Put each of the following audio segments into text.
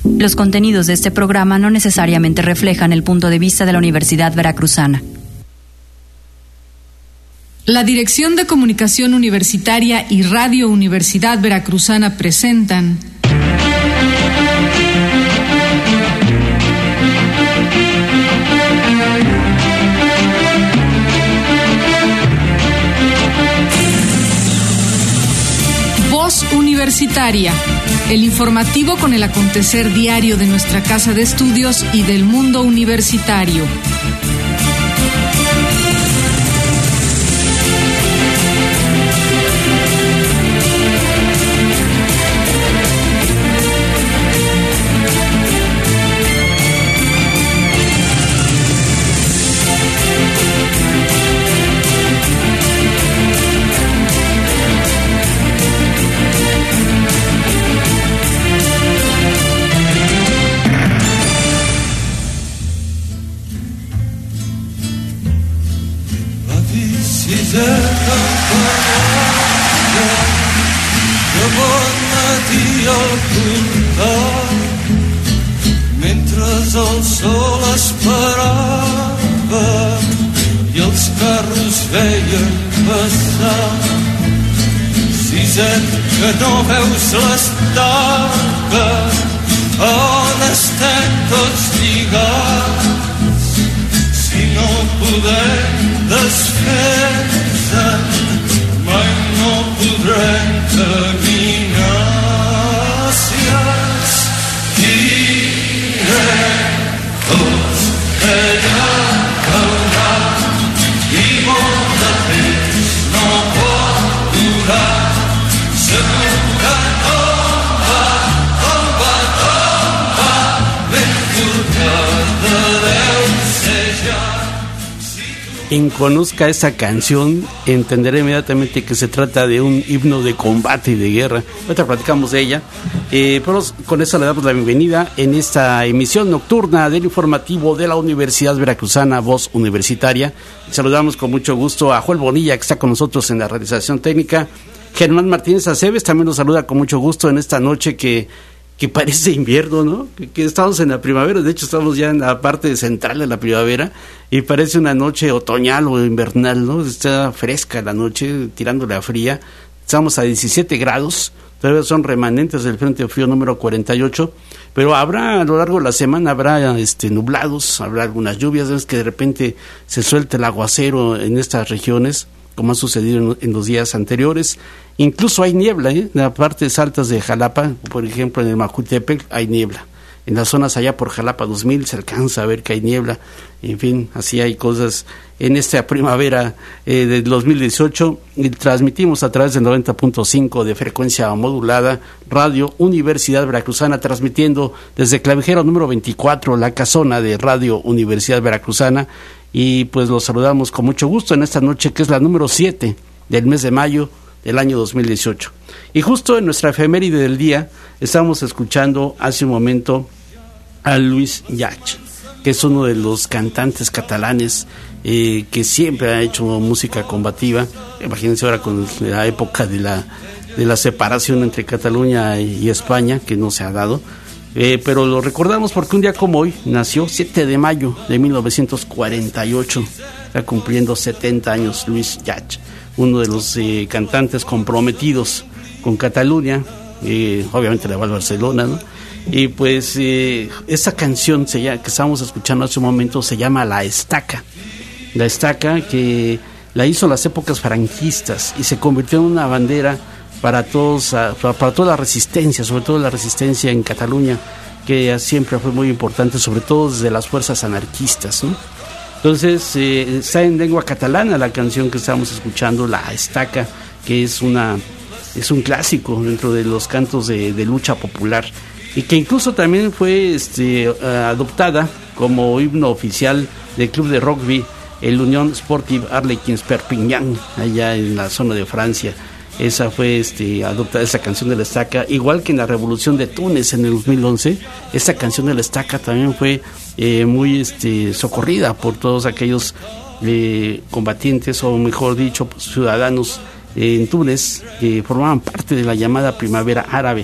Los contenidos de este programa no necesariamente reflejan el punto de vista de la Universidad Veracruzana. La Dirección de Comunicación Universitaria y Radio Universidad Veracruzana presentan Voz Universitaria, el informativo con el acontecer diario de nuestra casa de estudios y del mundo universitario. Mentre el sol esperava i els carros veien passar. Siset, que no veus l'estaca, on estem tots lligats. Si no podem desfer-nos, mai no podrem caminar. Tots allà cauran i molt de temps no pot durar. Segur que tomba, ben forcada deu ser ja. Quien conozca esa canción entenderá inmediatamente que se trata de un himno de combate y de guerra. Ahorita platicamos de ella, pero con eso le damos la bienvenida en esta emisión nocturna del informativo de la Universidad Veracruzana, Voz Universitaria. Saludamos con mucho gusto a Joel Bonilla, que está con nosotros en la realización técnica. Germán Martínez Aceves también nos saluda con mucho gusto en esta noche que parece invierno, ¿no? Que estamos en la primavera, de hecho estamos ya en la parte central de la primavera y parece una noche otoñal o invernal, ¿no? Está fresca la noche, tirándole a fría. Estamos a 17 grados, todavía son remanentes del Frente Frío número 48, pero habrá a lo largo de la semana, habrá nublados, habrá algunas lluvias, es que de repente se suelta el aguacero en estas regiones, como ha sucedido en los días anteriores. Incluso hay niebla, en las partes altas de Jalapa, por ejemplo en el Majutepec hay niebla. En las zonas allá por Jalapa 2000 se alcanza a ver que hay niebla. En fin, así hay cosas en esta primavera del 2018. Y transmitimos a través del 90.5 de frecuencia modulada, Radio Universidad Veracruzana, transmitiendo desde Clavijero número 24, la casona de Radio Universidad Veracruzana. Y pues los saludamos con mucho gusto en esta noche, que es la número 7 del mes de mayo del año 2018. Y justo en nuestra efeméride del día estamos escuchando hace un momento a Lluís Llach, que es uno de los cantantes catalanes que siempre ha hecho música combativa. Imagínense ahora con la época de la separación entre Cataluña y España, que no se ha dado. Pero lo recordamos porque un día como hoy nació, 7 de mayo de 1948, está cumpliendo 70 años Lluís Llach, uno de los cantantes comprometidos con Cataluña, obviamente le va al Barcelona, ¿no? Y pues esa canción que estábamos escuchando hace un momento se llama La Estaca, que la hizo en las épocas franquistas y se convirtió en una bandera para toda la resistencia, sobre todo la resistencia en Cataluña, que siempre fue muy importante, sobre todo desde las fuerzas anarquistas, ¿no? Entonces está en lengua catalana la canción que estamos escuchando, La Estaca, que es un clásico dentro de los cantos de lucha popular, y que incluso también fue adoptada como himno oficial del club de rugby, el Unión Sportive Arlequins Perpignan, allá en la zona de Francia. Esa fue adoptada, esa canción de La Estaca, igual que en la Revolución de Túnez en el 2011. Esta canción de La Estaca también fue muy socorrida por todos aquellos combatientes, o mejor dicho, ciudadanos en Túnez, que formaban parte de la llamada Primavera Árabe,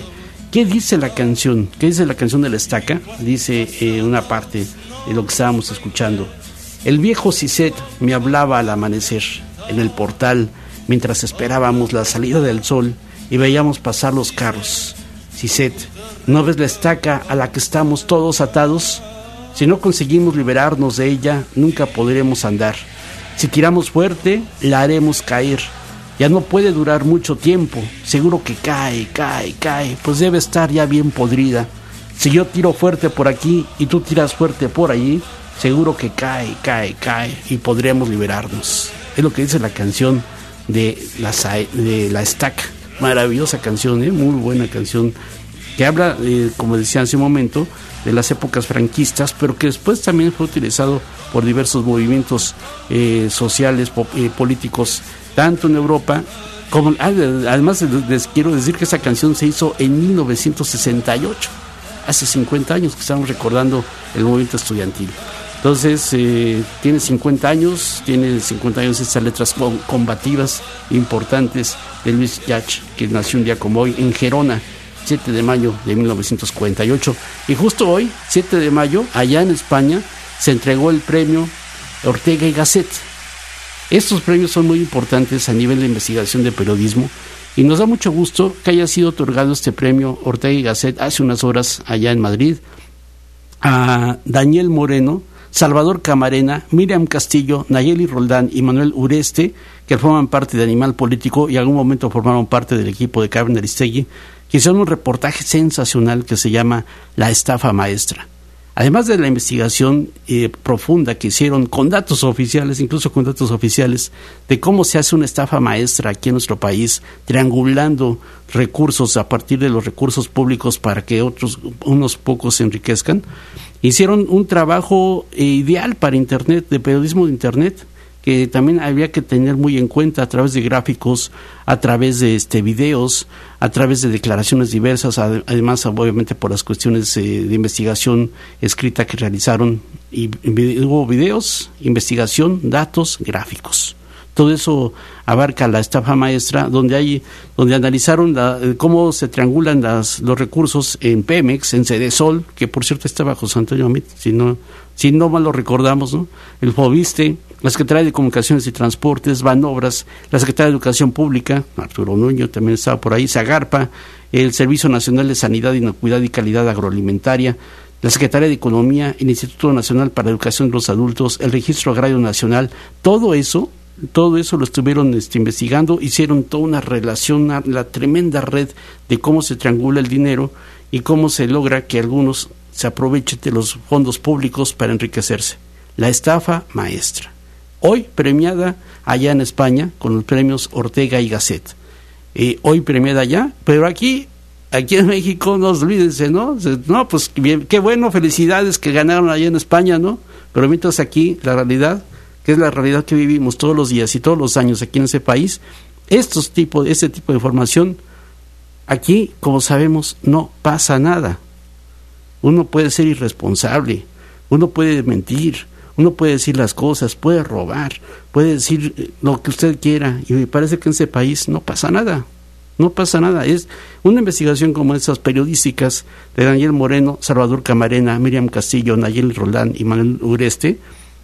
¿Qué dice la canción? ¿Qué dice la canción de La Estaca? Dice una parte de lo que estábamos escuchando. El viejo Ciset me hablaba al amanecer en el portal mientras esperábamos la salida del sol y veíamos pasar los carros. Ciset, ¿no ves la estaca a la que estamos todos atados? Si no conseguimos liberarnos de ella, nunca podremos andar. Si tiramos fuerte, la haremos caer. Ya no puede durar mucho tiempo. Seguro que cae, pues debe estar ya bien podrida. Si yo tiro fuerte por aquí y tú tiras fuerte por allí, seguro que cae y podremos liberarnos. Es lo que dice la canción de La Estaca. Maravillosa canción, muy buena canción, que habla, como decía hace un momento, de las épocas franquistas, pero que después también fue utilizado por diversos movimientos sociales, políticos, tanto en Europa como... Además, les quiero decir que esa canción se hizo en 1968, hace 50 años que estamos recordando el movimiento estudiantil. Entonces, tiene 50 años estas letras combativas importantes de Luis Llach, que nació un día como hoy en Gerona, 7 de mayo de 1948. Y justo hoy, 7 de mayo, allá en España, se entregó el premio Ortega y Gasset. Estos premios son muy importantes a nivel de investigación de periodismo y nos da mucho gusto que haya sido otorgado este premio Ortega y Gasset hace unas horas allá en Madrid a Daniel Moreno, Salvador Camarena, Miriam Castillo, Nayeli Roldán y Manuel Ureste, que forman parte de Animal Político y en algún momento formaron parte del equipo de Carmen Aristegui, que hicieron un reportaje sensacional que se llama La Estafa Maestra. Además de la investigación profunda que hicieron con datos oficiales, incluso con datos oficiales, de cómo se hace una estafa maestra aquí en nuestro país, triangulando recursos a partir de los recursos públicos para que unos pocos se enriquezcan, hicieron un trabajo ideal para Internet, de periodismo de Internet, que también había que tener muy en cuenta a través de gráficos, a través de videos, a través de declaraciones diversas, además obviamente por las cuestiones de investigación escrita que realizaron, y hubo videos, investigación, datos, gráficos. Todo eso abarca La Estafa Maestra, donde analizaron cómo se triangulan los recursos en Pemex, en Cedesol, que por cierto está bajo José Antonio Amit, si no mal lo recordamos, ¿no? El Fobiste, la Secretaría de Comunicaciones y Transportes, Banobras, la Secretaría de Educación Pública, Arturo Nuño también estaba por ahí, Zagarpa, el Servicio Nacional de Sanidad, Inocuidad y Calidad Agroalimentaria, la Secretaría de Economía, el Instituto Nacional para la Educación de los Adultos, el Registro Agrario Nacional. Todo eso lo estuvieron investigando, hicieron toda una relación, la tremenda red de cómo se triangula el dinero y cómo se logra que algunos se aprovechen de los fondos públicos para enriquecerse. La estafa maestra. Hoy premiada allá en España con los premios Ortega y Gasset. Hoy premiada allá, pero aquí en México, no olvídense, ¿no? No, pues bien, qué bueno, felicidades que ganaron allá en España, ¿no? Pero mientras aquí, la realidad, que es la realidad que vivimos todos los días y todos los años aquí en ese país, este tipo de información, aquí, como sabemos, no pasa nada. Uno puede ser irresponsable, uno puede mentir, uno puede decir las cosas, puede robar, puede decir lo que usted quiera, y me parece que en ese país no pasa nada. No pasa nada. Es una investigación como esas periodísticas de Daniel Moreno, Salvador Camarena, Miriam Castillo, Nayeli Roldán y Manuel Ureste.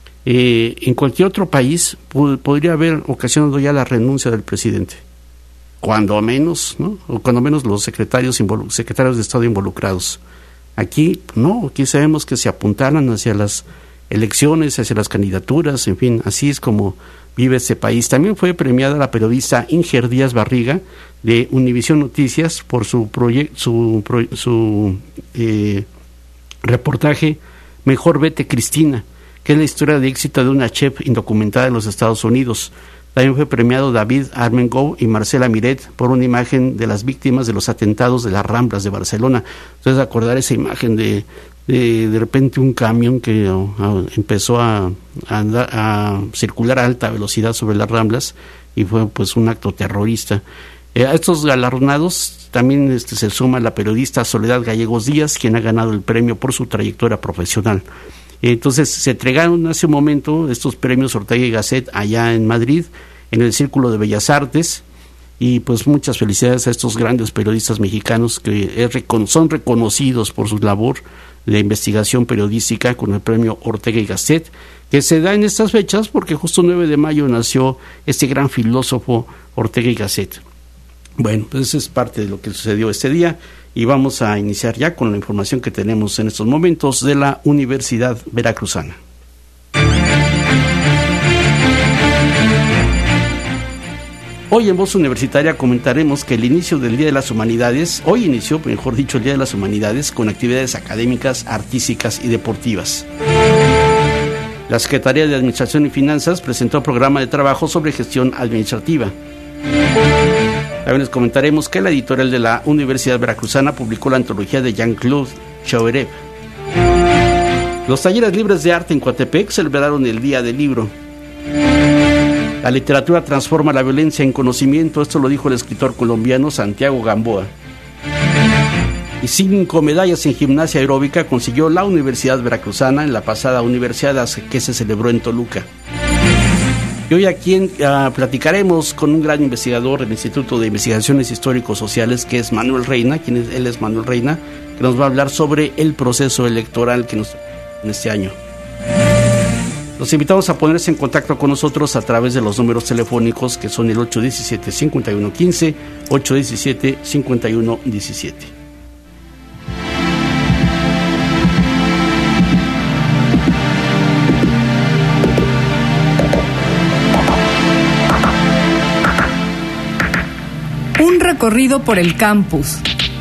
En cualquier otro país podría haber ocasionado ya la renuncia del presidente, cuando menos, ¿no? O cuando menos los secretarios de Estado involucrados. Aquí no, aquí sabemos que se apuntalan hacia las elecciones, hacia las candidaturas, en fin, así es como vive este país. También fue premiada la periodista Inger Díaz Barriga de Univisión Noticias por su reportaje Mejor Vete Cristina, que es la historia de éxito de una chef indocumentada en los Estados Unidos. También fue premiado David Armengou y Marcela Miret por una imagen de las víctimas de los atentados de las Ramblas de Barcelona. Entonces, acordar esa imagen de repente un camión que empezó a circular a alta velocidad sobre las Ramblas y fue pues un acto terrorista. A estos galardonados también se suma la periodista Soledad Gallegos Díaz, quien ha ganado el premio por su trayectoria profesional. Entonces se entregaron hace un momento estos premios Ortega y Gasset allá en Madrid, en el Círculo de Bellas Artes, y pues muchas felicidades a estos grandes periodistas mexicanos que son reconocidos por su labor de investigación periodística con el premio Ortega y Gasset, que se da en estas fechas porque justo 9 de mayo nació este gran filósofo Ortega y Gasset. Bueno, pues eso es parte de lo que sucedió este día y vamos a iniciar ya con la información que tenemos en estos momentos de la Universidad Veracruzana. Hoy en Voz Universitaria comentaremos que el inicio del Día de las Humanidades, hoy inició, mejor dicho, el Día de las Humanidades con actividades académicas, artísticas y deportivas. La Secretaría de Administración y Finanzas presentó un programa de trabajo sobre gestión administrativa. También les comentaremos que la editorial de la Universidad Veracruzana publicó la antología de Jean-Claude Chauveret. Los talleres libres de arte en Coatepec celebraron el Día del Libro. La literatura transforma la violencia en conocimiento, esto lo dijo el escritor colombiano Santiago Gamboa. Y 5 medallas en gimnasia aeróbica consiguió la Universidad Veracruzana en la pasada Universidad que se celebró en Toluca. Y hoy aquí platicaremos con un gran investigador del Instituto de Investigaciones Histórico-Sociales, que es Manuel Reina, él es Manuel Reina, que nos va a hablar sobre el proceso electoral que nos en este año. Los invitamos a ponerse en contacto con nosotros a través de los números telefónicos que son el 817-5115, 817-5117. Un recorrido por el campus.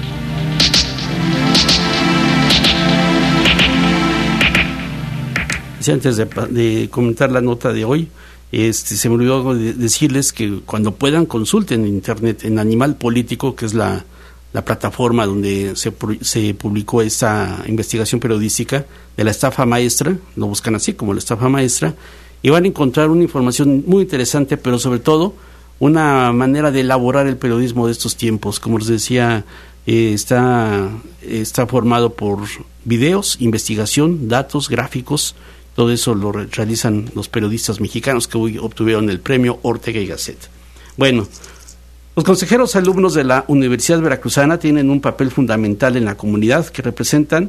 Antes de comentar la nota de hoy, se me olvidó decirles que cuando puedan consulten en internet en Animal Político, que es la plataforma donde se publicó esta investigación periodística de la estafa maestra, lo buscan así como la estafa maestra, y van a encontrar una información muy interesante, pero sobre todo una manera de elaborar el periodismo de estos tiempos. Como les decía, está formado por videos, investigación, datos, gráficos. Todo eso lo realizan los periodistas mexicanos que hoy obtuvieron el premio Ortega y Gasset. Bueno, los consejeros alumnos de la Universidad Veracruzana tienen un papel fundamental en la comunidad, que representan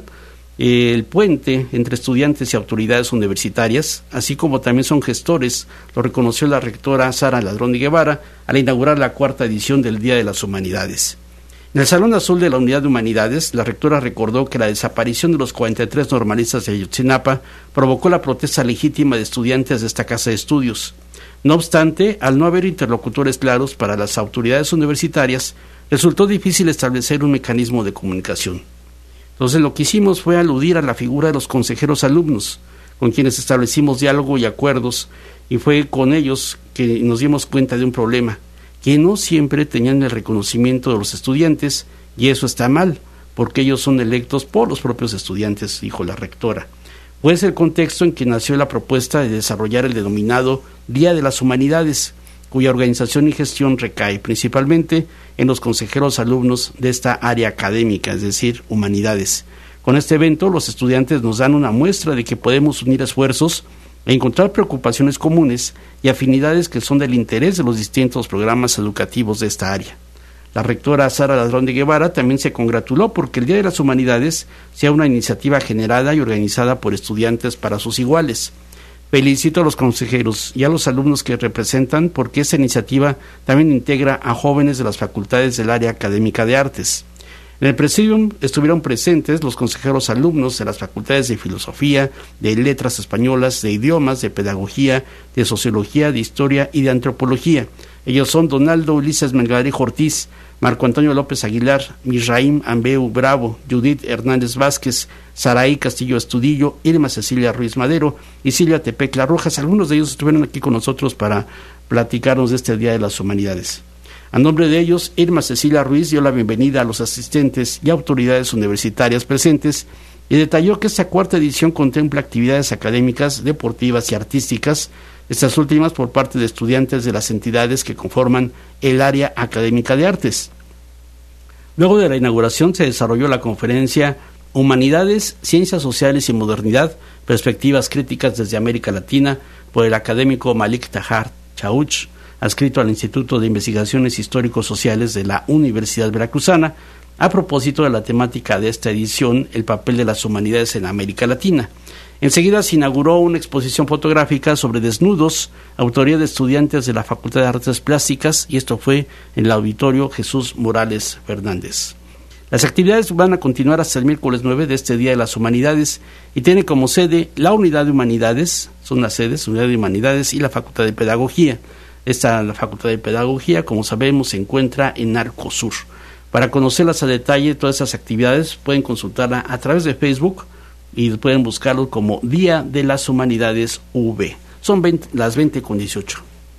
el puente entre estudiantes y autoridades universitarias, así como también son gestores. Lo reconoció la rectora Sara Ladrón de Guevara al inaugurar la 4ª edición del Día de las Humanidades. En el Salón Azul de la Unidad de Humanidades, la rectora recordó que la desaparición de los 43 normalistas de Ayotzinapa provocó la protesta legítima de estudiantes de esta casa de estudios. No obstante, al no haber interlocutores claros para las autoridades universitarias, resultó difícil establecer un mecanismo de comunicación. Entonces lo que hicimos fue aludir a la figura de los consejeros alumnos, con quienes establecimos diálogo y acuerdos, y fue con ellos que nos dimos cuenta de un problema, que no siempre tenían el reconocimiento de los estudiantes, y eso está mal, porque ellos son electos por los propios estudiantes, dijo la rectora. Fue ese el contexto en que nació la propuesta de desarrollar el denominado Día de las Humanidades, cuya organización y gestión recae principalmente en los consejeros alumnos de esta área académica, es decir, humanidades. Con este evento, los estudiantes nos dan una muestra de que podemos unir esfuerzos e encontrar preocupaciones comunes y afinidades que son del interés de los distintos programas educativos de esta área. La rectora Sara Ladrón de Guevara también se congratuló porque el Día de las Humanidades sea una iniciativa generada y organizada por estudiantes para sus iguales. Felicito a los consejeros y a los alumnos que representan porque esta iniciativa también integra a jóvenes de las facultades del área académica de artes. En el presidium estuvieron presentes los consejeros alumnos de las facultades de Filosofía, de Letras Españolas, de Idiomas, de Pedagogía, de Sociología, de Historia y de Antropología. Ellos son Donaldo Ulises Melgarejo Ortiz, Marco Antonio López Aguilar, Misraim Ambeu Bravo, Judith Hernández Vázquez, Saraí Castillo Estudillo, Irma Cecilia Ruiz Madero y Silvia Tepecla Rojas. Algunos de ellos estuvieron aquí con nosotros para platicarnos de este Día de las Humanidades. A nombre de ellos, Irma Cecilia Ruiz dio la bienvenida a los asistentes y autoridades universitarias presentes y detalló que esta 4ª edición contempla actividades académicas, deportivas y artísticas, estas últimas por parte de estudiantes de las entidades que conforman el área académica de artes. Luego de la inauguración se desarrolló la conferencia Humanidades, Ciencias Sociales y Modernidad, Perspectivas Críticas desde América Latina, por el académico Malik Tahar Chauch, adscrito al Instituto de Investigaciones Histórico-Sociales de la Universidad Veracruzana, a propósito de la temática de esta edición, el papel de las humanidades en América Latina. Enseguida se inauguró una exposición fotográfica sobre desnudos, autoría de estudiantes de la Facultad de Artes Plásticas, y esto fue en el Auditorio Jesús Morales Fernández. Las actividades van a continuar hasta el miércoles 9 de este Día de las Humanidades y tiene como sede la Unidad de Humanidades, son las sedes, Unidad de Humanidades y la Facultad de Pedagogía. La Facultad de Pedagogía, como sabemos, se encuentra en Arco Sur. Para conocerlas a detalle, todas esas actividades pueden consultarla a través de Facebook y pueden buscarlo como Día de las Humanidades V. Son las 20:18.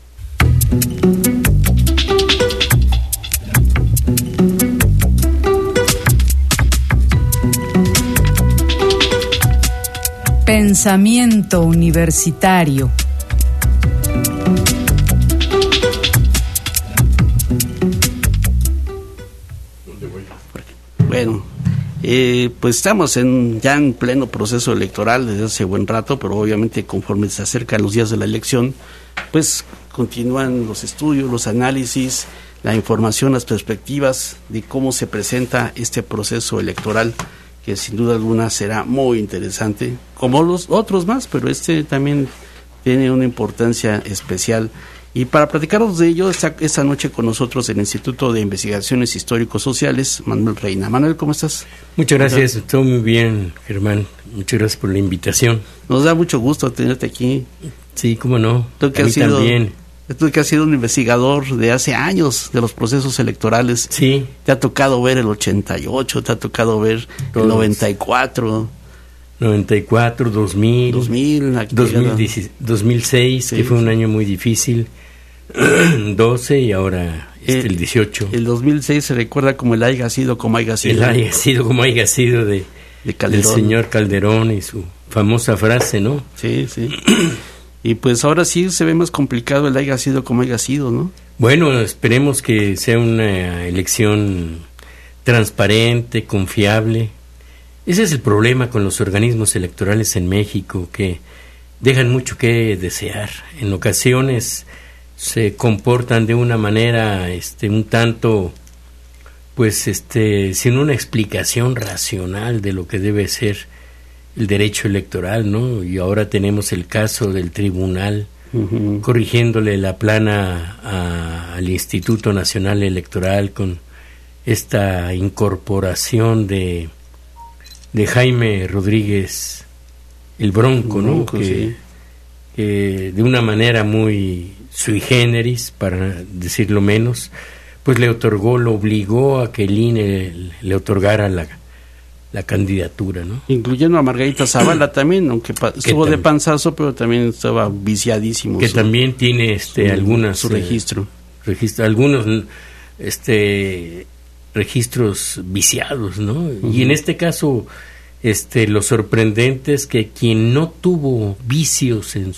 Pensamiento universitario. Bueno, pues estamos ya en pleno proceso electoral desde hace buen rato, pero obviamente conforme se acercan los días de la elección, pues continúan los estudios, los análisis, la información, las perspectivas de cómo se presenta este proceso electoral, que sin duda alguna será muy interesante, como los otros más, pero este también tiene una importancia especial. Y para platicarnos de ello, está esta noche con nosotros el Instituto de Investigaciones Histórico-Sociales, Manuel Reina. Manuel, ¿cómo estás? Muchas gracias, todo muy bien, Germán. Muchas gracias por la invitación. Nos da mucho gusto tenerte aquí. Sí, cómo no, Tú que has sido un investigador de hace años de los procesos electorales. Sí. Te ha tocado ver el 88, te ha tocado ver el 94... 94, 2000, 2006, sí, que fue un año muy difícil, 12 y ahora el 18. El 2006 se recuerda como el haya sido como haya sido. El haya sido como haya sido de del señor Calderón y su famosa frase, ¿no? Sí, sí. Y pues ahora sí se ve más complicado el haya sido como haya sido, ¿no? Bueno, esperemos que sea una elección transparente, confiable. Ese es el problema con los organismos electorales en México, que dejan mucho que desear. En ocasiones se comportan de una manera un tanto, pues sin una explicación racional de lo que debe ser el derecho electoral, ¿no? Y ahora tenemos el caso del tribunal corrigiéndole la plana al Instituto Nacional Electoral con esta incorporación de Jaime Rodríguez el Bronco, ¿no? Que de una manera muy sui generis, para decirlo menos, pues lo obligó a que el INE le otorgara la candidatura, ¿no? Incluyendo a Margarita Zavala también, aunque estuvo de panzazo, pero también estaba viciadísimo. Que también tiene algunas su registro. Algunos registros viciados, ¿no? Y en este caso lo sorprendente es que quien no tuvo vicios en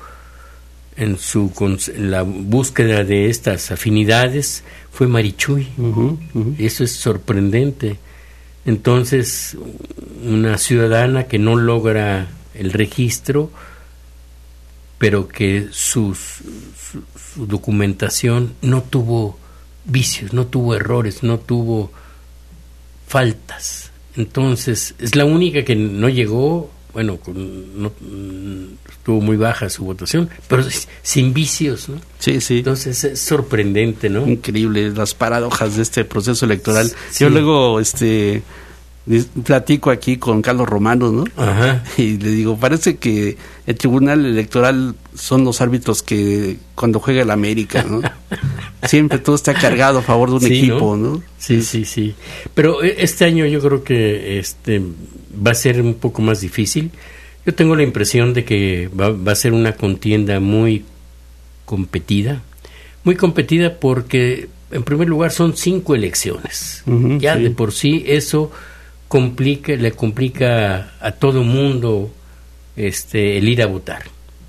la búsqueda de estas afinidades fue Marichuy. Eso es sorprendente. Entonces, una ciudadana que no logra el registro, pero que su documentación no tuvo vicios, no tuvo errores, no tuvo faltas. Entonces, es la única que no llegó, bueno, estuvo muy baja su votación, pero sin vicios, ¿no? Sí, sí. Entonces, es sorprendente, ¿no? Increíble, las paradojas de este proceso electoral. Sí. Yo luego, platico aquí con Carlos Romano, ¿no? Ajá. Y le digo, parece que el Tribunal Electoral son los árbitros que cuando juega el América, ¿no? Siempre todo está cargado a favor de un equipo, ¿no? Sí. Pero este año yo creo que va a ser un poco más difícil. Yo tengo la impresión de que va a ser una contienda muy competida porque, en primer lugar, son 5 elecciones. Ya de por sí eso le complica a todo mundo el ir a votar.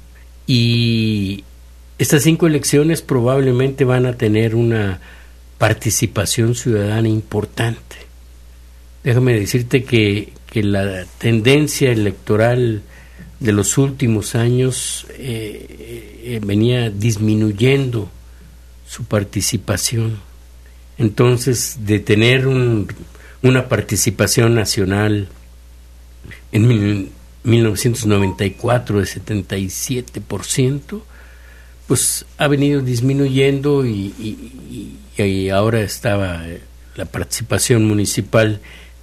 Y estas 5 elecciones probablemente van a tener una participación ciudadana importante. Déjame decirte que la tendencia electoral de los últimos años venía disminuyendo su participación. Entonces, de tener una participación nacional en 1994 de 77%, pues ha venido disminuyendo y ahora estaba la participación municipal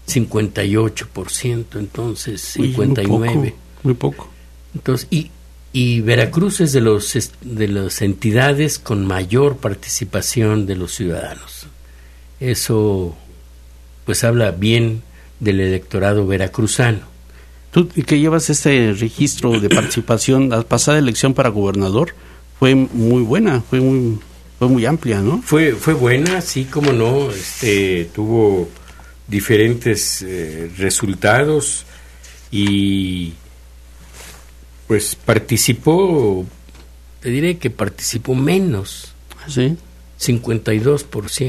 58%, entonces 59%. Muy poco. Entonces, y Veracruz es de las entidades con mayor participación de los ciudadanos. Eso pues habla bien del electorado veracruzano. Tú que llevas este registro de participación, la pasada elección para gobernador fue muy buena, fue muy amplia, ¿no? Fue buena, sí, cómo no, tuvo diferentes resultados y pues participó, te diré que participó menos. Sí. 52%,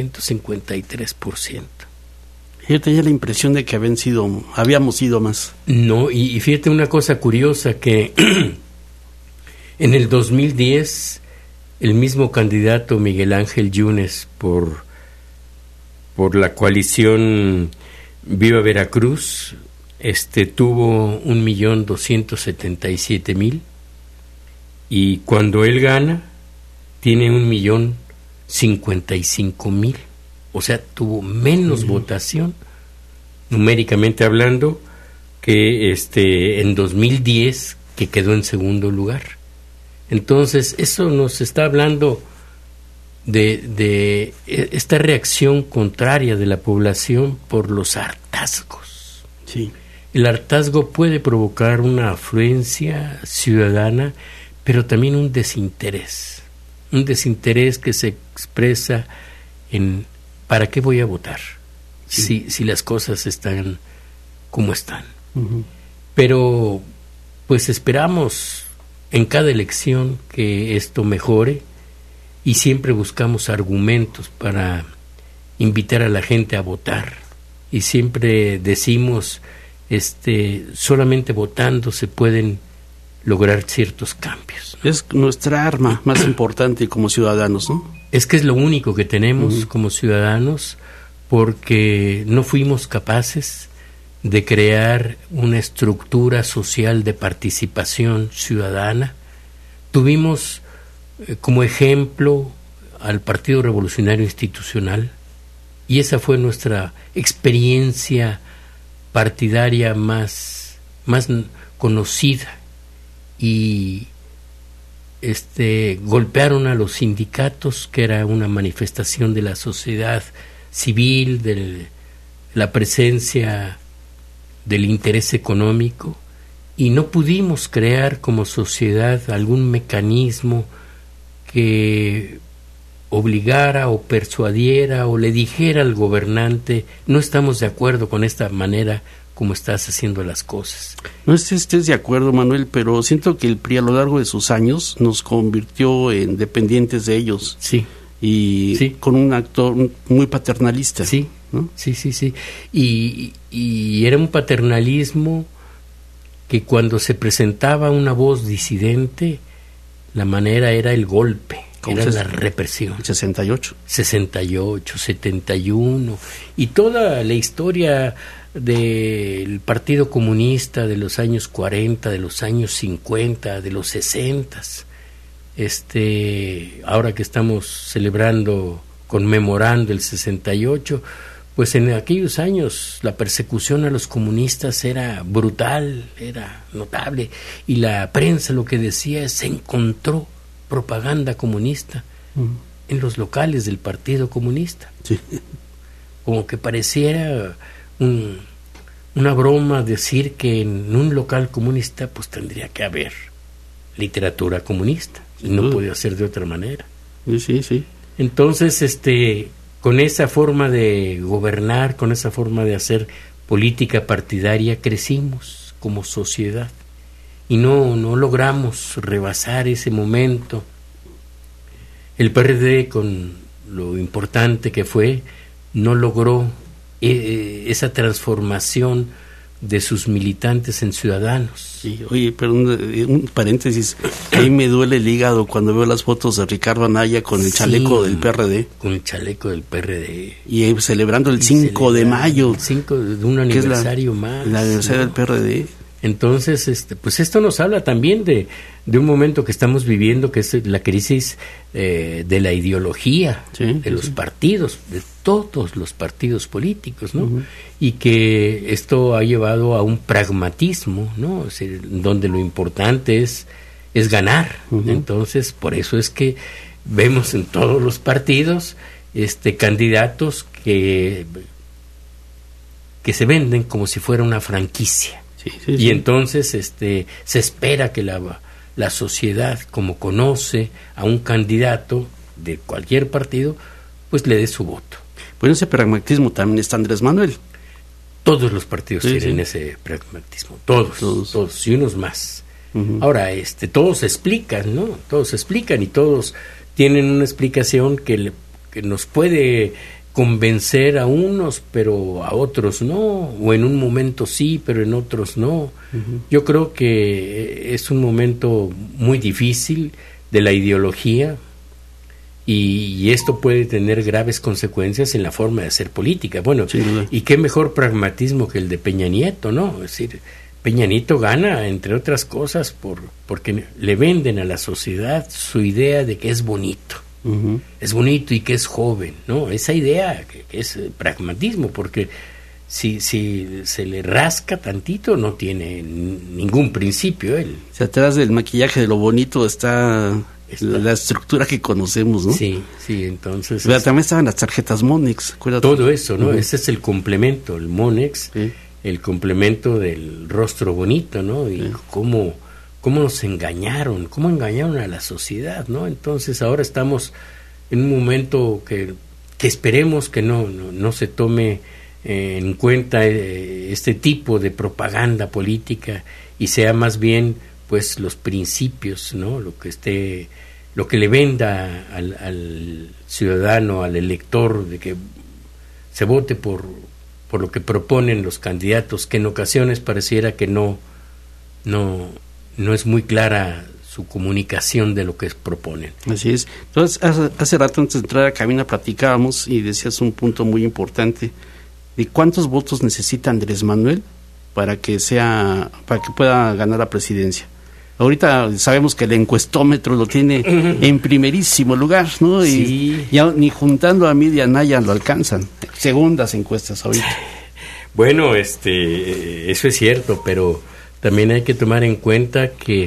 53%. Yo tenía la impresión de que habíamos sido más. No, y fíjate una cosa curiosa, que en el 2010 el mismo candidato Miguel Ángel Yunes por la coalición Viva Veracruz tuvo 1,277,000 y cuando él gana tiene 1,055,000, o sea, tuvo menos votación numéricamente hablando que en 2010, que quedó en segundo lugar. Entonces eso nos está hablando de esta reacción contraria de la población por los hartazgos. Sí. El hartazgo puede provocar una afluencia ciudadana, pero también un desinterés que se expresa en ¿para qué voy a votar? Sí. Si las cosas están como están. Uh-huh. Pero pues esperamos en cada elección que esto mejore y siempre buscamos argumentos para invitar a la gente a votar y siempre decimos solamente votando se pueden lograr ciertos cambios, ¿no? Es nuestra arma más importante como ciudadanos, ¿no? Es que es lo único que tenemos como ciudadanos, porque no fuimos capaces de crear una estructura social de participación ciudadana. Tuvimos como ejemplo al Partido Revolucionario Institucional, y esa fue nuestra experiencia partidaria más conocida, y golpearon a los sindicatos, que era una manifestación de la sociedad civil, de la presencia del interés económico, y no pudimos crear como sociedad algún mecanismo que obligara o persuadiera o le dijera al gobernante: no estamos de acuerdo con esta manera como estás haciendo las cosas. No estés de acuerdo, Manuel, pero siento que el PRI a lo largo de sus años nos convirtió en dependientes de ellos. Sí. Y sí, con un actor muy paternalista. Sí, ¿no? Sí. Y era un paternalismo que cuando se presentaba una voz disidente, la manera era el golpe, era la represión. 68, 71, y toda la historia del Partido Comunista de los años 40, de los años 50, de los 60. Ahora que estamos conmemorando el 68, pues en aquellos años la persecución a los comunistas era brutal, era notable, y la prensa lo que decía es: se encontró propaganda comunista en los locales del Partido Comunista. Sí. Como que pareciera una broma decir que en un local comunista pues tendría que haber literatura comunista, y no podía ser de otra manera. Sí. Entonces, con esa forma de gobernar, con esa forma de hacer política partidaria, crecimos como sociedad y no logramos rebasar ese momento. El PRD, con lo importante que fue, no logró esa transformación de sus militantes en Ciudadanos. Sí, oye, pero un paréntesis, ahí me duele el hígado cuando veo las fotos de Ricardo Anaya con el chaleco del PRD. Con el chaleco del PRD. Y celebrando el 5 de mayo. El 5 de un aniversario más. El aniversario del PRD. Entonces, pues esto nos habla también de un momento que estamos viviendo, que es la crisis de la ideología, de los partidos, de todos los partidos políticos, ¿no? Uh-huh. Y que esto ha llevado a un pragmatismo, ¿no? Es decir, donde lo importante es ganar. Uh-huh. Entonces, por eso es que vemos en todos los partidos candidatos que se venden como si fuera una franquicia. Sí. Y entonces se espera que la sociedad, como conoce a un candidato de cualquier partido, pues le dé su voto. Bueno, ese pragmatismo también está Andrés Manuel. Todos los partidos tienen ese pragmatismo, todos y unos más. Uh-huh. Ahora, todos explican, ¿no? Todos explican y todos tienen una explicación que nos puede convencer a unos, pero a otros no, o en un momento sí, pero en otros no. Uh-huh. Yo creo que es un momento muy difícil de la ideología y esto puede tener graves consecuencias en la forma de hacer política. Bueno, y qué mejor pragmatismo que el de Peña Nieto, ¿no? Es decir, Peña Nieto gana, entre otras cosas, porque le venden a la sociedad su idea de que es bonito. Uh-huh. Es bonito y que es joven, ¿no? Esa idea que es pragmatismo, porque si se le rasca tantito no tiene ningún principio él. Si atrás del maquillaje de lo bonito está la estructura que conocemos, ¿no? Sí, entonces... Pero también estaban las tarjetas Monex, acuérdate. Todo eso, ¿no? Uh-huh. Ese es el complemento, el Monex, el complemento del rostro bonito, ¿no? Y cómo nos engañaron, cómo engañaron a la sociedad, ¿no? Entonces ahora estamos en un momento que esperemos que no se tome en cuenta este tipo de propaganda política y sea más bien pues los principios, ¿no? Lo que le venda al ciudadano, al elector, de que se vote por lo que proponen los candidatos, que en ocasiones pareciera que no es muy clara su comunicación de lo que proponen. Así es. Entonces, hace rato antes de entrar a cabina platicábamos y decías un punto muy importante de cuántos votos necesita Andrés Manuel para que pueda ganar la presidencia. Ahorita sabemos que el encuestómetro lo tiene en primerísimo lugar, ¿no? Y ya ni juntando a Midi y Anaya lo alcanzan. Segundas encuestas ahorita. Bueno, eso es cierto, pero también hay que tomar en cuenta que,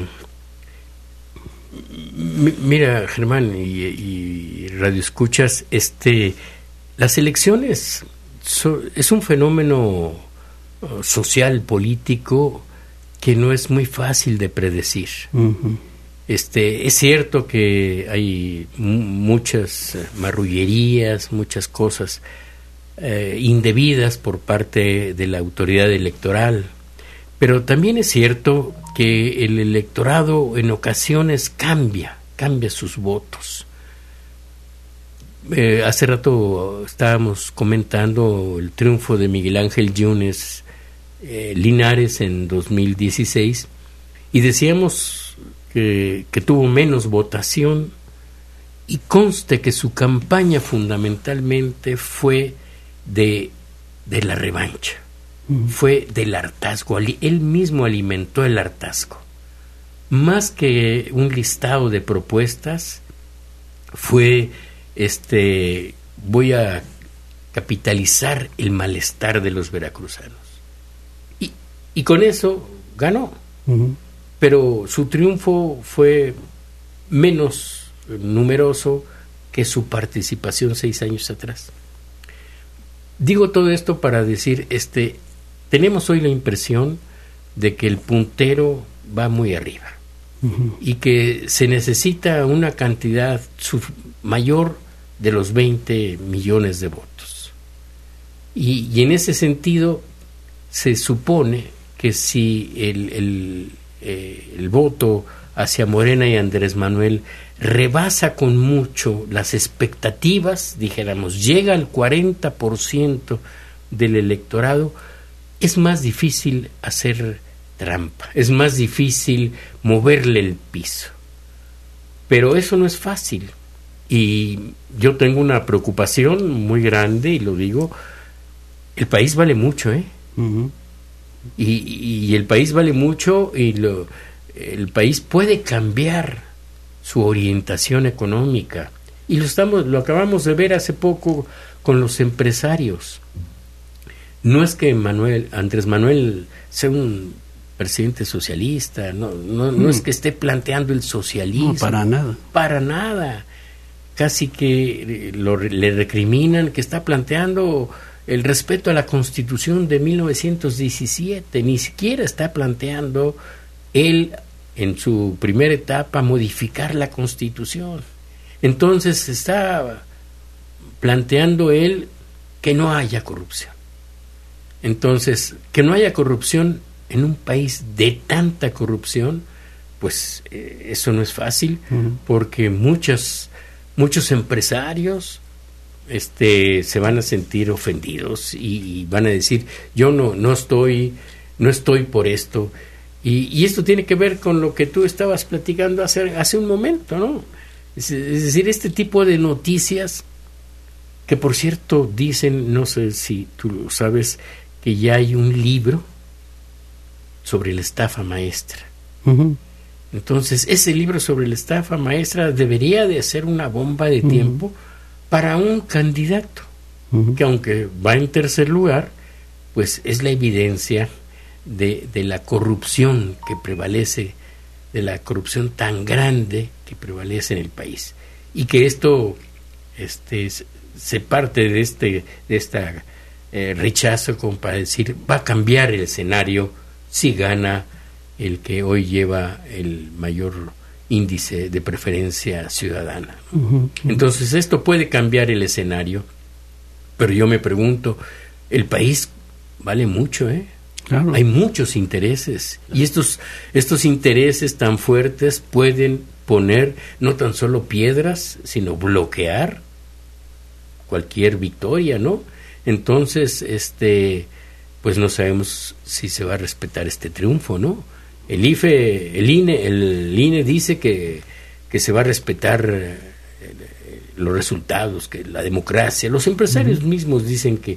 mira, Germán y radioescuchas, las elecciones es un fenómeno social, político, que no es muy fácil de predecir. Uh-huh. Es cierto que hay muchas marrullerías, muchas cosas indebidas por parte de la autoridad electoral. Pero también es cierto que el electorado en ocasiones cambia sus votos. Hace rato estábamos comentando el triunfo de Miguel Ángel Yunes Linares en 2016 y decíamos que tuvo menos votación y conste que su campaña fundamentalmente fue de la revancha. Fue del hartazgo, él mismo alimentó el hartazgo. Más que un listado de propuestas, fue voy a capitalizar el malestar de los veracruzanos. Y con eso ganó. Uh-huh. Pero su triunfo fue menos numeroso que su participación 6 años atrás. Digo todo esto para decir, tenemos hoy la impresión de que el puntero va muy arriba. Uh-huh. Y que se necesita una cantidad mayor de los 20 millones de votos. Y en ese sentido se supone que si el voto hacia Morena y Andrés Manuel rebasa con mucho las expectativas, dijéramos, llega al 40% del electorado, es más difícil hacer trampa, es más difícil moverle el piso. Pero eso no es fácil. Y yo tengo una preocupación muy grande, y lo digo, el país vale mucho, Uh-huh. y el país vale mucho, y el país puede cambiar su orientación económica. Y lo acabamos de ver hace poco con los empresarios. No es que Andrés Manuel sea un presidente socialista, no es que esté planteando el socialismo. No, para nada. Para nada. Casi que le recriminan que está planteando el respeto a la Constitución de 1917. Ni siquiera está planteando él, en su primera etapa, modificar la Constitución. Entonces está planteando él que no haya corrupción. Entonces, que no haya corrupción en un país de tanta corrupción, pues eso no es fácil, porque muchos empresarios se van a sentir ofendidos y van a decir, yo no estoy por esto. Y esto tiene que ver con lo que tú estabas platicando hace un momento, ¿no? Es decir, este tipo de noticias, que por cierto dicen, no sé si tú lo sabes, que ya hay un libro sobre la estafa maestra. Uh-huh. Entonces, ese libro sobre la estafa maestra debería de ser una bomba de tiempo para un candidato, que aunque va en tercer lugar, pues es la evidencia de la corrupción que prevalece, de la corrupción tan grande que prevalece en el país. Y que esto se parte de este rechazo como para decir, va a cambiar el escenario si gana el que hoy lleva el mayor índice de preferencia ciudadana. Entonces esto puede cambiar el escenario, pero yo me pregunto, el país vale mucho, Claro. Hay muchos intereses, y estos intereses tan fuertes pueden poner no tan solo piedras, sino bloquear cualquier victoria, ¿no? Entonces, pues no sabemos si se va a respetar este triunfo, ¿no? El INE dice que se va a respetar los resultados, que la democracia. Los empresarios mismos dicen que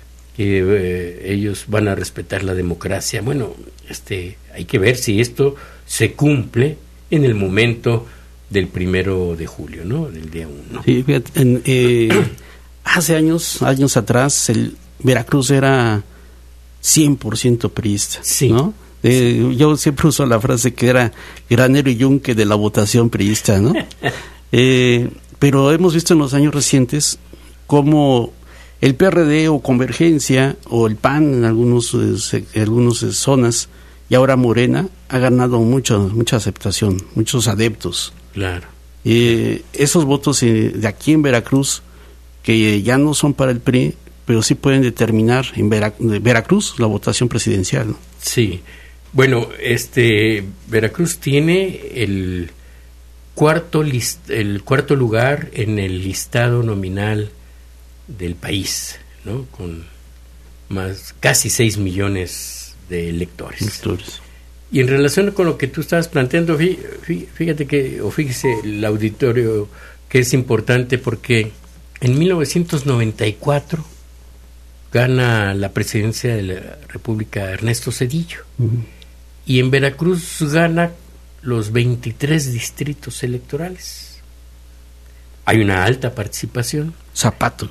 ellos van a respetar la democracia. Bueno, hay que ver si esto se cumple en el momento del 1 de julio, ¿no? Del día 1. Sí, fíjate, hace años atrás, Veracruz era 100% priista, sí, ¿no? Yo siempre uso la frase que era granero y yunque de la votación priista, ¿no? Pero hemos visto en los años recientes cómo el PRD o Convergencia o el PAN en algunas zonas, y ahora Morena, ha ganado mucha aceptación, muchos adeptos. Claro. Esos votos de aquí en Veracruz, que ya no son para el PRI, pero sí pueden determinar en Veracruz la votación presidencial, ¿no? Sí. Bueno, Veracruz tiene el cuarto lugar en el listado nominal del país, ¿no? Con casi 6 millones de electores. Y en relación con lo que tú estabas planteando, fíjese el auditorio, que es importante, porque en 1994 gana la presidencia de la República Ernesto Zedillo, y en Veracruz gana los 23 distritos electorales. Hay una alta participación. Zapato.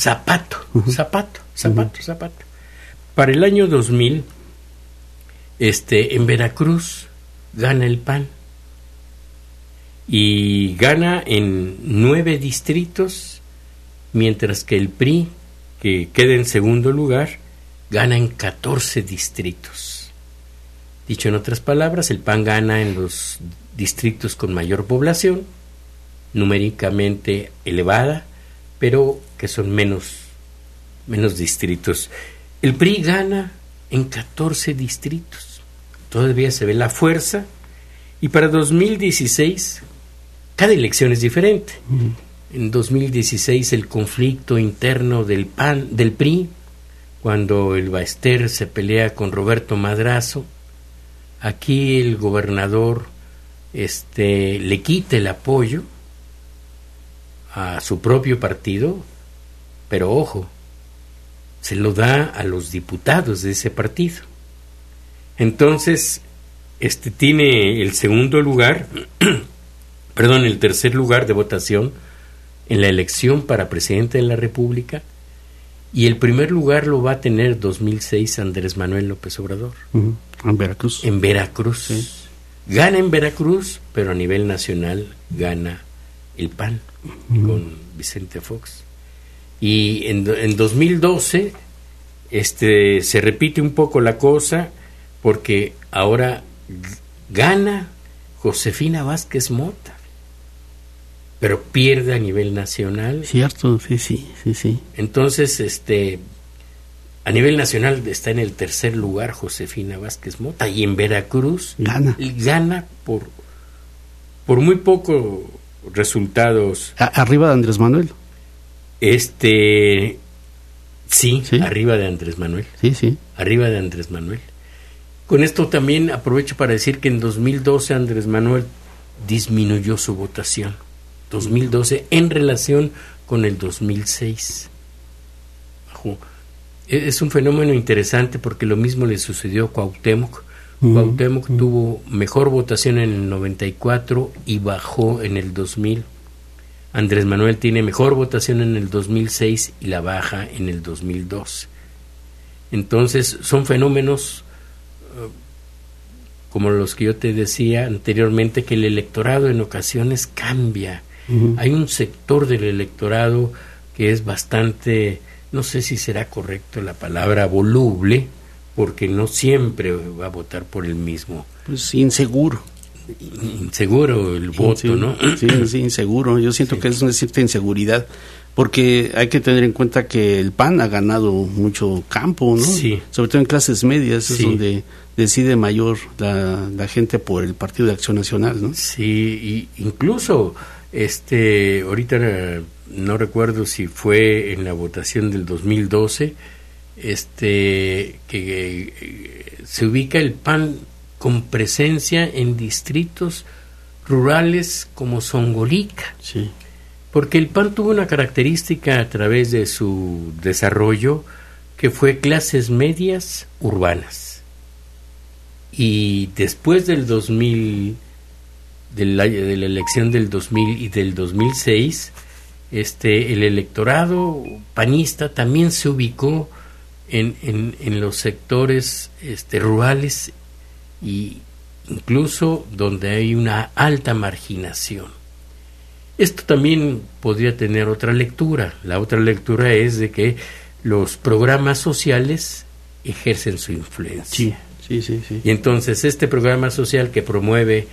Para el año 2000, en Veracruz gana el PAN, y gana en 9 distritos, mientras que el PRI, que queda en segundo lugar, gana en 14 distritos. Dicho en otras palabras, el PAN gana en los distritos con mayor población, numéricamente elevada, pero que son menos distritos. El PRI gana en 14 distritos. Todavía se ve la fuerza, y para 2016 cada elección es diferente. En 2016 el conflicto interno del PRI cuando el Baester se pelea con Roberto Madrazo, aquí el gobernador le quita el apoyo a su propio partido, pero ojo, se lo da a los diputados de ese partido. Entonces, tiene el segundo lugar, el tercer lugar de votación en la elección para presidente de la República, y el primer lugar lo va a tener 2006 Andrés Manuel López Obrador. En Veracruz. En Veracruz. Sí. Gana en Veracruz, pero a nivel nacional gana el PAN con Vicente Fox. Y en 2012 se repite un poco la cosa, porque ahora gana Josefina Vázquez Mota, pero pierde a nivel nacional. Cierto, sí. Entonces, a nivel nacional está en el tercer lugar Josefina Vázquez Mota, y en Veracruz gana por muy pocos resultados. ¿Arriba de Andrés Manuel? Sí, arriba de Andrés Manuel. Sí. Arriba de Andrés Manuel. Con esto también aprovecho para decir que en 2012 Andrés Manuel disminuyó su votación. 2012 en relación con el 2006. Es un fenómeno interesante, porque lo mismo le sucedió a Cuauhtémoc. Cuauhtémoc tuvo mejor votación en el 94 y bajó en el 2000. Andrés Manuel tiene mejor votación en el 2006 y la baja en el 2002. Entonces son fenómenos como los que yo te decía anteriormente, que el electorado en ocasiones cambia. Hay un sector del electorado que es bastante, no sé si será correcto la palabra, voluble, porque no siempre va a votar por el mismo. Pues inseguro el voto, ¿no? Sí, inseguro. Yo siento que es una cierta inseguridad, porque hay que tener en cuenta que el PAN ha ganado mucho campo, ¿no? Sí. Sobre todo en clases medias, es donde decide mayor la gente por el Partido de Acción Nacional, ¿no? Sí, y incluso ahorita no recuerdo si fue en la votación del 2012, que se ubica el PAN con presencia en distritos rurales como Zongolica. Sí. Porque el PAN tuvo una característica a través de su desarrollo, que fue clases medias urbanas. Y después del 2000, de la elección del 2000 y del 2006, el electorado panista también se ubicó en los sectores rurales, y incluso donde hay una alta marginación. Esto también podría tener otra lectura. La otra lectura es de que los programas sociales ejercen su influencia. Sí. Y entonces este programa social que promueve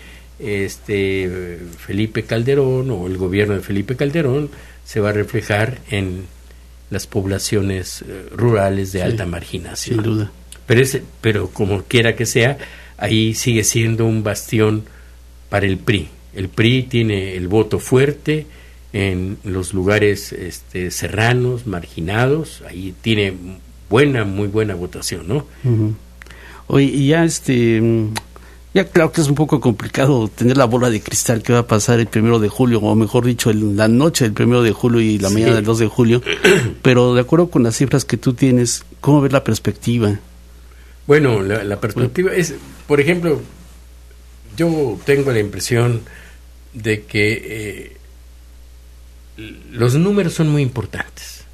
Felipe Calderón, o el gobierno de Felipe Calderón, se va a reflejar en las poblaciones rurales de alta marginación. Sin duda. Pero como quiera que sea, ahí sigue siendo un bastión para el PRI. El PRI tiene el voto fuerte en los lugares serranos, marginados. Ahí tiene muy buena votación, ¿no? Oye, y ya ya claro que es un poco complicado tener la bola de cristal que va a pasar el 1 de julio, o mejor dicho, la noche del 1 de julio y la mañana del 2 de julio, pero de acuerdo con las cifras que tú tienes, ¿cómo ves la perspectiva? Bueno, la perspectiva es, por ejemplo, yo tengo la impresión de que los números son muy importantes.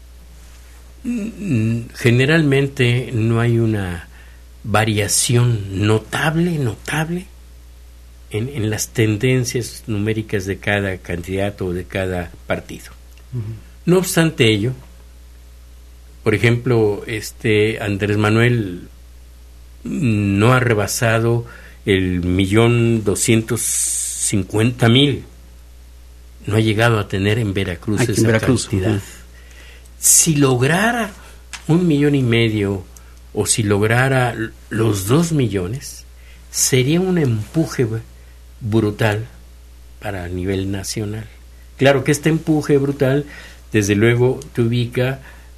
Generalmente no hay una variación notable en las tendencias numéricas de cada candidato o de cada partido. No obstante ello, por ejemplo, Andrés Manuel no ha rebasado el 1,250,000. No ha llegado a tener en Veracruz esa cantidad. Si lograra 1,5 millones, o si lograra los 2 millones, sería un empuje brutal para el nivel nacional. Claro que este empuje brutal, desde luego, te ubica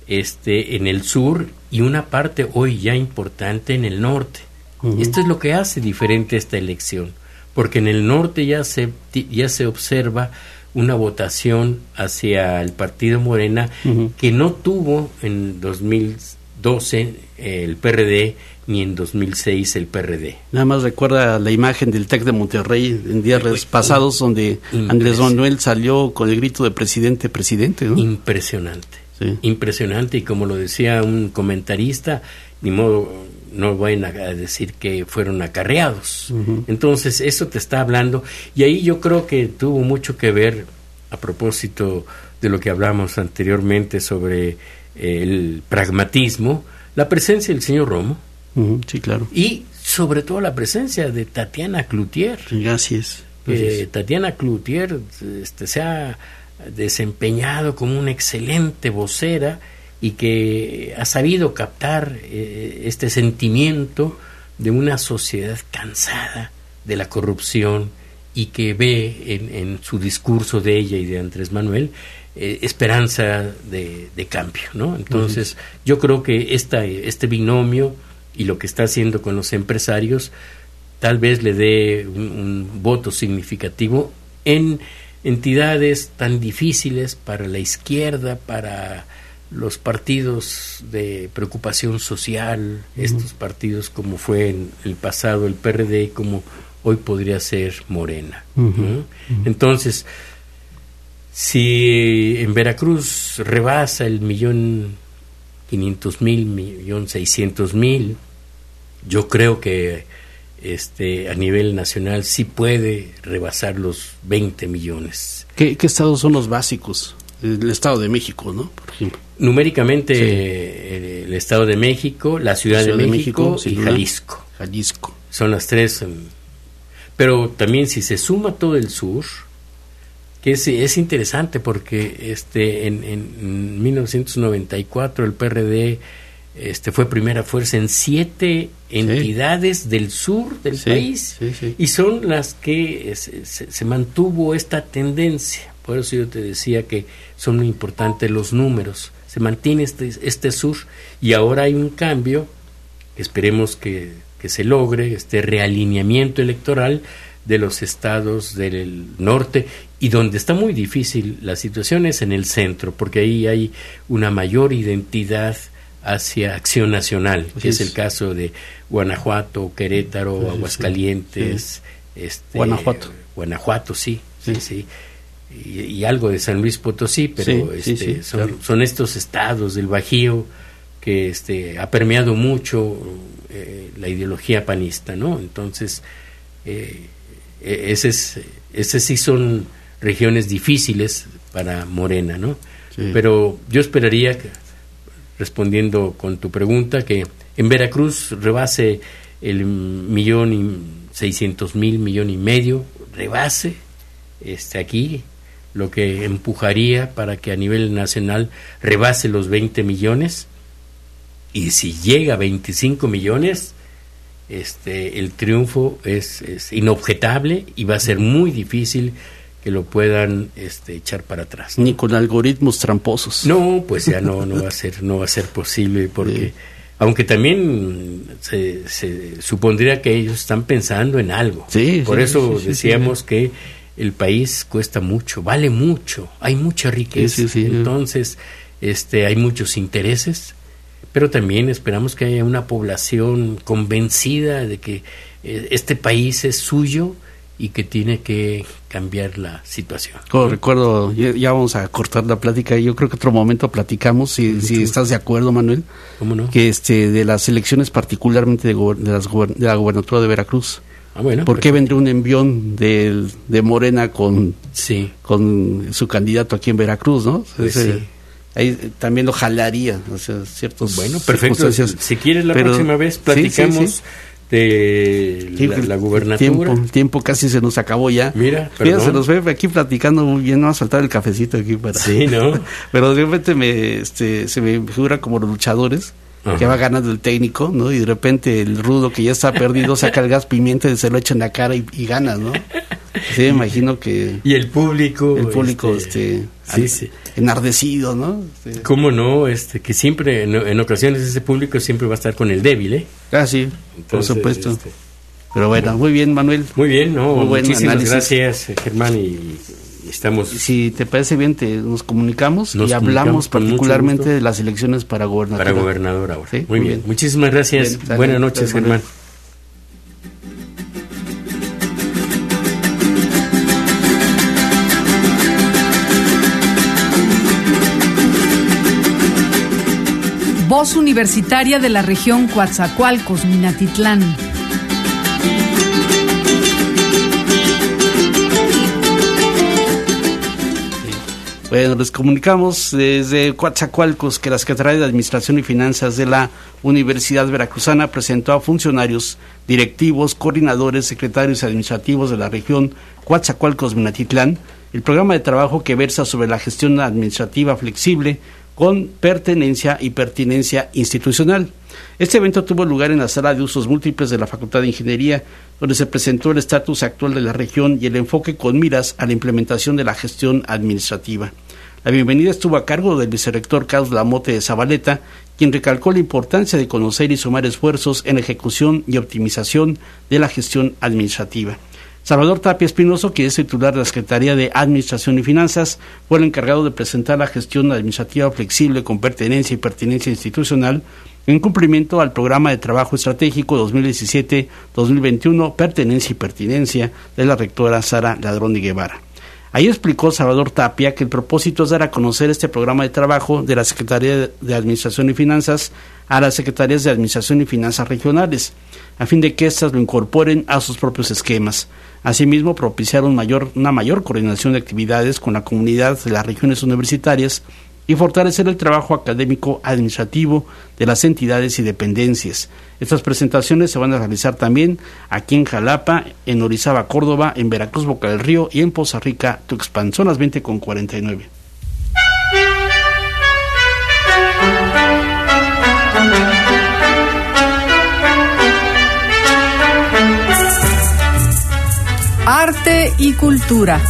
en el sur y una parte hoy ya importante en el norte. Esto es lo que hace diferente esta elección, porque en el norte ya se observa una votación hacia el partido Morena que no tuvo en 2012 el PRD ni en 2006 el PRD. Nada más recuerda la imagen del TEC de Monterrey en días pasados donde Andrés Manuel salió con el grito de presidente, ¿no? Impresionante, sí. Impresionante, y como lo decía un comentarista, ni modo, no vayan a decir que fueron acarreados. Entonces eso te está hablando, y ahí yo creo que tuvo mucho que ver, a propósito de lo que hablamos anteriormente sobre el pragmatismo, la presencia del señor Romo. Sí, claro. Y sobre todo la presencia de Tatiana Cloutier. Gracias. Tatiana Cloutier se ha desempeñado como una excelente vocera y que ha sabido captar este sentimiento de una sociedad cansada de la corrupción y que ve en su discurso de ella y de Andrés Manuel esperanza de cambio, ¿no? Entonces yo creo que este binomio y lo que está haciendo con los empresarios tal vez le dé un voto significativo en entidades tan difíciles para la izquierda, para los partidos de preocupación social, estos partidos como fue en el pasado el PRD, como hoy podría ser Morena. Entonces, si en Veracruz rebasa el 1.500.000, 1.600.000, yo creo que a nivel nacional sí puede rebasar los 20 millones. ¿Qué estados son los básicos? El Estado de México, ¿no? Por ejemplo. Numéricamente, sí. El Estado de México, la Ciudad de México y Jalisco. Son las tres. Pero también si se suma todo el sur, que es interesante porque en 1994 el PRD fue primera fuerza en 7 entidades del sur del país, y son las que se mantuvo esta tendencia. Por eso yo te decía que son muy importantes los números. Se mantiene este sur, y ahora hay un cambio, esperemos que se logre este realineamiento electoral de los estados del norte, y donde está muy difícil la situación es en el centro, porque ahí hay una mayor identidad hacia Acción Nacional, que es el caso de Guanajuato, Querétaro, Aguascalientes, Guanajuato, sí. Y algo de San Luis Potosí, pero son estos estados del Bajío que ha permeado mucho la ideología panista, ¿no? Entonces ese sí son regiones difíciles para Morena, ¿no? Pero yo esperaría que, respondiendo con tu pregunta, que en Veracruz rebase el 1.600.000, 1.5 millones, rebase aquí, lo que empujaría para que a nivel nacional rebase los 20 millones, y si llega a 25 millones, el triunfo es inobjetable, y va a ser muy difícil que lo puedan echar para atrás, ¿no? Ni con algoritmos tramposos. No, pues ya no va a ser posible, porque aunque también se supondría que ellos están pensando en algo. Por eso decíamos que el país cuesta mucho, vale mucho, hay mucha riqueza, entonces hay muchos intereses, pero también esperamos que haya una población convencida de que este país es suyo y que tiene que cambiar la situación. Recuerdo, ya vamos a cortar la plática, yo creo que otro momento platicamos, si estás de acuerdo, Manuel. ¿Cómo no? Que de las elecciones, particularmente de la gubernatura de Veracruz. Bueno, ¿por qué vendría un envión de Morena con su candidato aquí en Veracruz, no? Ahí también lo jalaría, o sea, ciertos. Bueno, perfecto. Si quieres la próxima vez platicamos de la gubernatura. El tiempo casi se nos acabó ya. Mira, se nos ve aquí platicando muy bien, no a saltar el cafecito aquí para. Sí, ¿no? Pero de repente se me figura como los luchadores que va ganando el técnico, ¿no? Y de repente el rudo que ya está perdido saca el gas pimienta y se lo echa en la cara y gana, ¿no? Sí, me imagino que... Y el público... sí. Enardecido, ¿no? ¿Cómo no? Que siempre, en ocasiones, ese público siempre va a estar con el débil, ¿eh? Ah, sí, entonces, por supuesto. Pero bueno, muy bien, Manuel. Muy bien, ¿no? Muy buen muchísimas análisis. Gracias, Germán, y estamos... Si te parece bien, nos comunicamos y hablamos particularmente de las elecciones para gobernador. Para gobernador ahora. ¿Sí? Muy bien. Muchísimas gracias. Bien, buenas noches, Germán. Voz Universitaria de la región Coatzacoalcos, Minatitlán. Bueno, les comunicamos desde Coatzacoalcos que la Secretaría de Administración y Finanzas de la Universidad Veracruzana presentó a funcionarios, directivos, coordinadores, secretarios administrativos de la región Coatzacoalcos-Minatitlán el programa de trabajo que versa sobre la gestión administrativa flexible con pertenencia y pertinencia institucional. Este evento tuvo lugar en la Sala de Usos Múltiples de la Facultad de Ingeniería, donde se presentó el estatus actual de la región y el enfoque con miras a la implementación de la gestión administrativa. La bienvenida estuvo a cargo del vicerrector Carlos Lamote de Zabaleta, quien recalcó la importancia de conocer y sumar esfuerzos en la ejecución y optimización de la gestión administrativa. Salvador Tapia Espinoso, que es titular de la Secretaría de Administración y Finanzas, fue el encargado de presentar la gestión administrativa flexible con pertenencia y pertinencia institucional en cumplimiento al Programa de Trabajo Estratégico 2017-2021, Pertenencia y Pertinencia, de la rectora Sara Ladrón de Guevara. Ahí explicó Salvador Tapia que el propósito es dar a conocer este programa de trabajo de la Secretaría de Administración y Finanzas a las Secretarías de Administración y Finanzas regionales, a fin de que éstas lo incorporen a sus propios esquemas. Asimismo, propiciar una mayor coordinación de actividades con la comunidad de las regiones universitarias y fortalecer el trabajo académico administrativo de las entidades y dependencias. Estas presentaciones se van a realizar también aquí en Jalapa, en Orizaba, Córdoba, en Veracruz, Boca del Río y en Poza Rica, Tuxpan. Son las 20:49. Arte y cultura.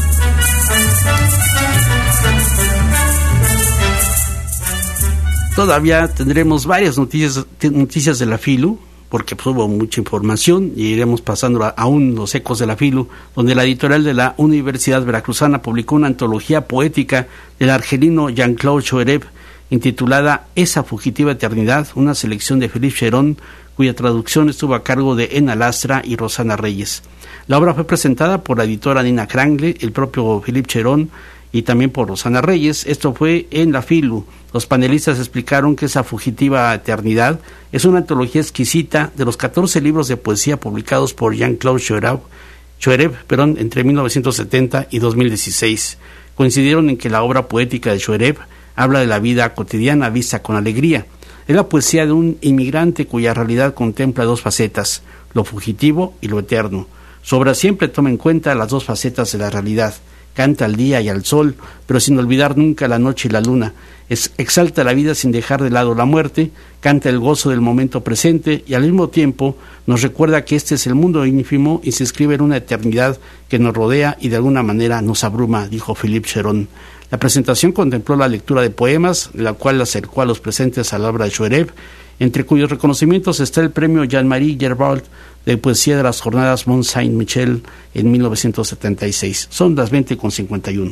Todavía tendremos varias noticias de la FILU, porque pues, hubo mucha información y iremos pasando aún los ecos de la FILU, donde la editorial de la Universidad Veracruzana publicó una antología poética del argelino Jean-Claude Choereb, intitulada Esa fugitiva eternidad, una selección de Philippe Cheron, cuya traducción estuvo a cargo de Ena Lastra y Rosana Reyes. La obra fue presentada por la editora Nina Krangle, el propio Philippe Cheron, y también por Rosana Reyes. Esto fue en la FILU. Los panelistas explicaron que Esa fugitiva eternidad es una antología exquisita de los 14 libros de poesía publicados por Jean-Claude Choereb entre 1970 y 2016. Coincidieron en que la obra poética de Choereb habla de la vida cotidiana vista con alegría. Es la poesía de un inmigrante cuya realidad contempla dos facetas, lo fugitivo y lo eterno. Su obra siempre toma en cuenta las dos facetas de la realidad. Canta al día y al sol, pero sin olvidar nunca la noche y la luna. Exalta la vida sin dejar de lado la muerte, canta el gozo del momento presente y al mismo tiempo nos recuerda que este es el mundo ínfimo y se inscribe en una eternidad que nos rodea y de alguna manera nos abruma, dijo Philippe Cheron. La presentación contempló la lectura de poemas, la cual acercó a los presentes a la obra de Choereb, entre cuyos reconocimientos está el premio Jean-Marie Gerbault de poesía de las jornadas Mont Saint-Michel en 1976. Son las 20:51.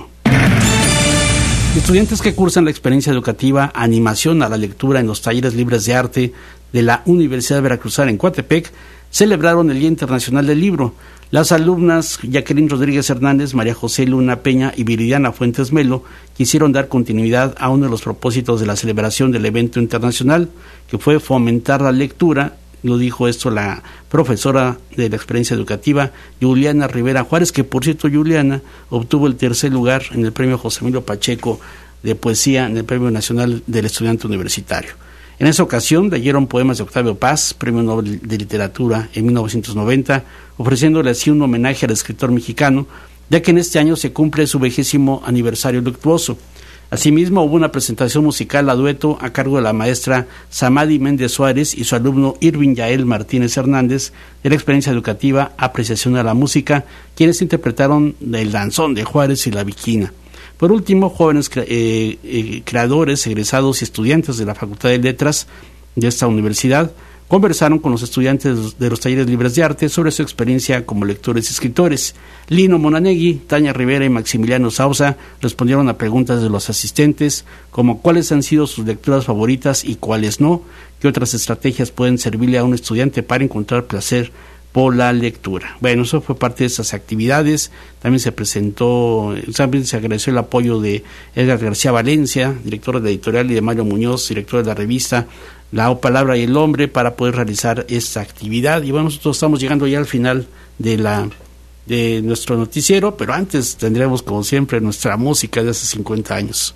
Estudiantes que cursan la experiencia educativa Animación a la lectura en los talleres libres de arte de la Universidad Veracruzana en Coatepec celebraron el Día Internacional del Libro. Las alumnas Jacqueline Rodríguez Hernández, María José Luna Peña y Viridiana Fuentes Melo quisieron dar continuidad a uno de los propósitos de la celebración del evento internacional, que fue fomentar la lectura. Lo dijo esto la profesora de la experiencia educativa, Juliana Rivera Juárez, que por cierto Juliana obtuvo el tercer lugar en el premio José Emilio Pacheco de poesía en el Premio Nacional del Estudiante Universitario. En esa ocasión leyeron poemas de Octavio Paz, Premio Nobel de Literatura en 1990, ofreciéndole así un homenaje al escritor mexicano, ya que en este año se cumple su 20º aniversario luctuoso. Asimismo, hubo una presentación musical a dueto a cargo de la maestra Samadi Méndez Suárez y su alumno Irving Yael Martínez Hernández de la experiencia educativa Apreciación a la Música, quienes interpretaron el danzón de Juárez y la Viquina. Por último, jóvenes creadores, egresados y estudiantes de la Facultad de Letras de esta universidad conversaron con los estudiantes de los talleres libres de arte sobre su experiencia como lectores y escritores. Lino Monanegui, Tania Rivera y Maximiliano Sauza respondieron a preguntas de los asistentes, como cuáles han sido sus lecturas favoritas y cuáles no, qué otras estrategias pueden servirle a un estudiante para encontrar placer por la lectura. Bueno, eso fue parte de esas actividades. También se agradeció el apoyo de Edgar García Valencia, director de la editorial, y de Mario Muñoz, director de la revista La Palabra y el Hombre, para poder realizar esta actividad. Y bueno, nosotros estamos llegando ya al final de nuestro noticiero, pero antes tendremos, como siempre, nuestra música de hace 50 años.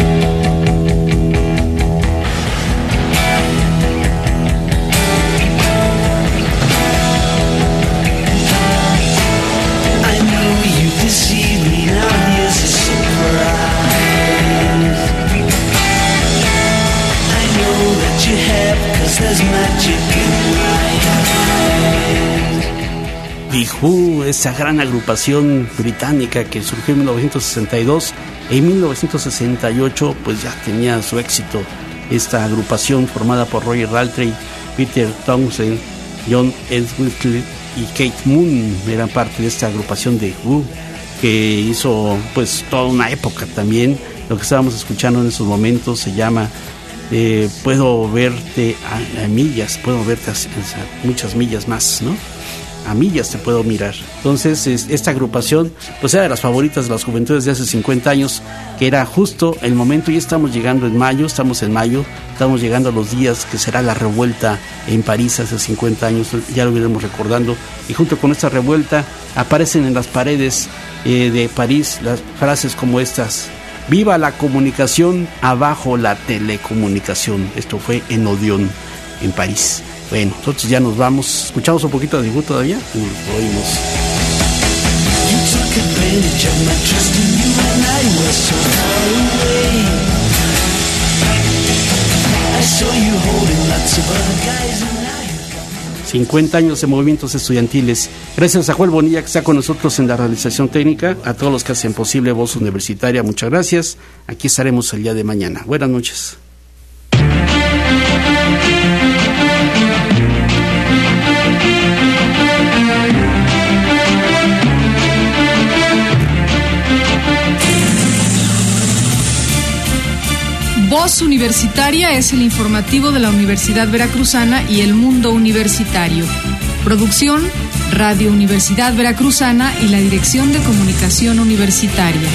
The Who, esa gran agrupación británica que surgió en 1962, en 1968 pues ya tenía su éxito esta agrupación formada por Roger Daltrey, Peter Townshend, John Entwistle y Kate Moon. Eran parte de esta agrupación de Who que hizo pues toda una época también. Lo que estábamos escuchando en esos momentos se llama Puedo verte a millas, puedo verte a muchas millas más, ¿no? A millas te puedo mirar. Entonces esta agrupación pues era de las favoritas de las juventudes de hace 50 años, que era justo el momento. Y estamos llegando en mayo, estamos llegando a los días que será la revuelta en París hace 50 años, ya lo iremos recordando. Y junto con esta revuelta aparecen en las paredes de París las frases como estas: viva la comunicación, abajo la telecomunicación. Esto fue en Odeón, en París. Bueno, nosotros ya nos vamos. ¿Escuchamos un poquito de Dibu todavía? Lo oímos. ...50 años de movimientos estudiantiles. Gracias a Joel Bonilla, que está con nosotros en la realización técnica. A todos los que hacen posible Voz Universitaria, muchas gracias. Aquí estaremos el día de mañana. Buenas noches. Voz Universitaria es el informativo de la Universidad Veracruzana y el mundo universitario. Producción, Radio Universidad Veracruzana y la Dirección de Comunicación Universitaria.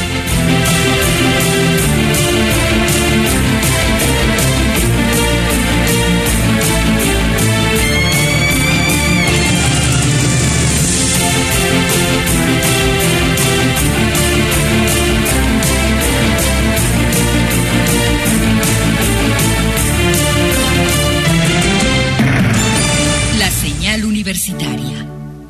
Universitaria.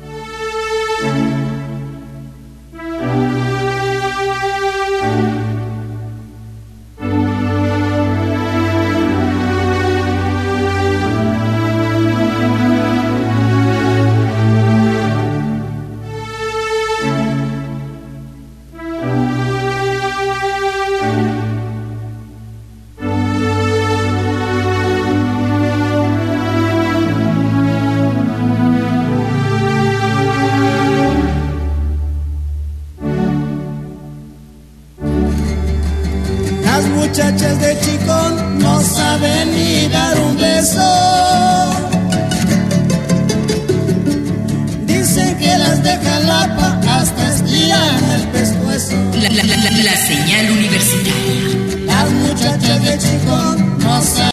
Muchachas de Chicón no saben ni dar un beso. Dicen que las de Jalapa hasta estiran el pescuezo. La señal universitaria. Las muchachas de Chicón no saben